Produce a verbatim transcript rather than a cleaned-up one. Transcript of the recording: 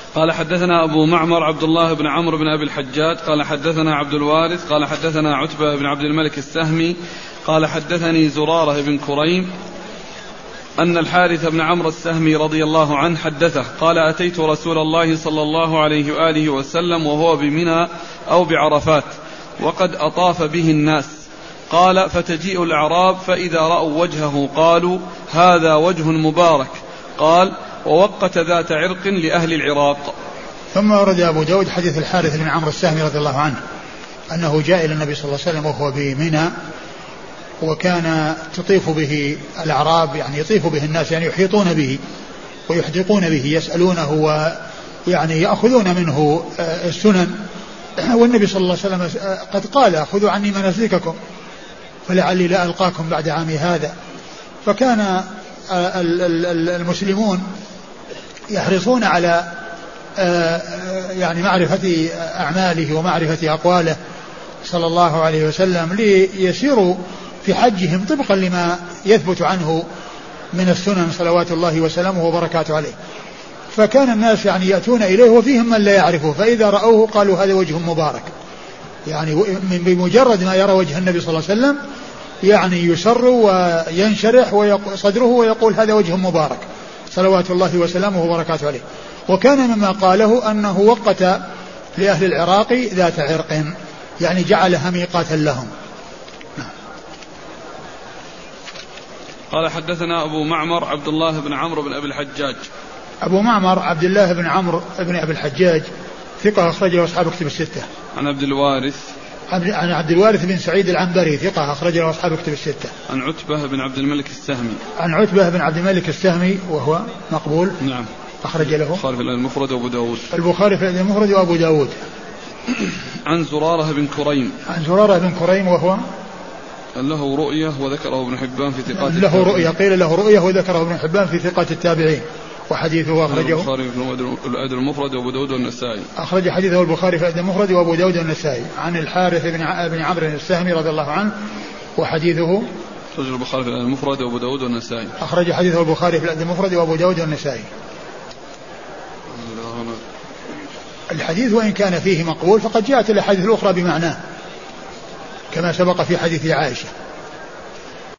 قال حدثنا أبو معمر عبد الله بن عمرو بن أبي الحجاج قال حدثنا عبد الوارث قال حدثنا عتبة بن عبد الملك السهمي قال حدثني زرارة بن كريم أن الحارث بن عمرو السهمي رضي الله عنه حدثه قال أتيت رسول الله صلى الله عليه وآله وسلم وهو بمنى أو بعرفات وقد أطاف به الناس قال فتجيء الأعراب فإذا رأوا وجهه قالوا هذا وجه مبارك قال ووقت ذات عرق لأهل العراق. ثم ورد أبو داود حديث الحارث بن عمرو السهمي رضي الله عنه أنه جاء إلى النبي صلى الله عليه وسلم وهو بمنى وكان تطيف به الأعراب يعني يطيف به الناس يعني يحيطون به ويحدقون به يسألونه ويعني يأخذون منه السنن والنبي صلى الله عليه وسلم قد قال خذوا عني مناسككم فلعلي لا ألقاكم بعد عامي هذا. فكان المسلمون يحرصون على يعني معرفة أعماله ومعرفة أقواله صلى الله عليه وسلم ليسيروا في حجهم طبقا لما يثبت عنه من السنن صلوات الله وسلامه وبركاته عليه. فكان الناس يعني يأتون إليه وفيهم من لا يعرفه فإذا رأوه قالوا هذا وجه مبارك يعني بمجرد ما يرى وجه النبي صلى الله عليه وسلم يعني يسر وينشرح صدره ويقول هذا وجه مبارك صلوات الله وسلامه وبركاته عليه. وكان مما قاله أنه وقت لأهل العراق ذات عرق يعني جعلها ميقاتا لهم. قال حدثنا أبو معمر عبد الله بن عمرو بن أبي الحجاج. أبو معمر عبد الله بن عمرو بن أبي الحجاج ثقة أخرجه أصحاب كتب الستة. عن عبد الوارث عن عبد الوارث بن سعيد العنبري ثقة أخرجه أصحاب كتب الستة. عن عتبة بن عبد الملك السهمي. عن عتبة بن عبد الملك السهمي وهو مقبول. نعم. أخرج له البخاري في المفرد وأبو داود. البخاري في المفرد وأبو داود. عن زرارة بن كريم. عن زرارة بن كريم وهو له رؤية وذكره ابن حبان في ثقات له التابعين. رؤية قيل له رؤية وذكره ابن حبان في ثقات التابعين وحديثه أخرجه البخاري في الأدب المفرد وأبو داود والنسائي. أخرج حديثه البخاري في الأدب المفرد وأبو داود والنسائي. عن الحارث بن بن عمرو السهمي رضي الله عنه وحديثه أخرج البخاري في الأدب المفرد وأبو داود والنسائي. أخرج حديثه البخاري في الأدب المفرد وأبو داود والنسائي. الحديث وإن كان فيه مقبول فقد جاءت الأحاديث الأخرى بمعناه كما سبق في حديث عائشة.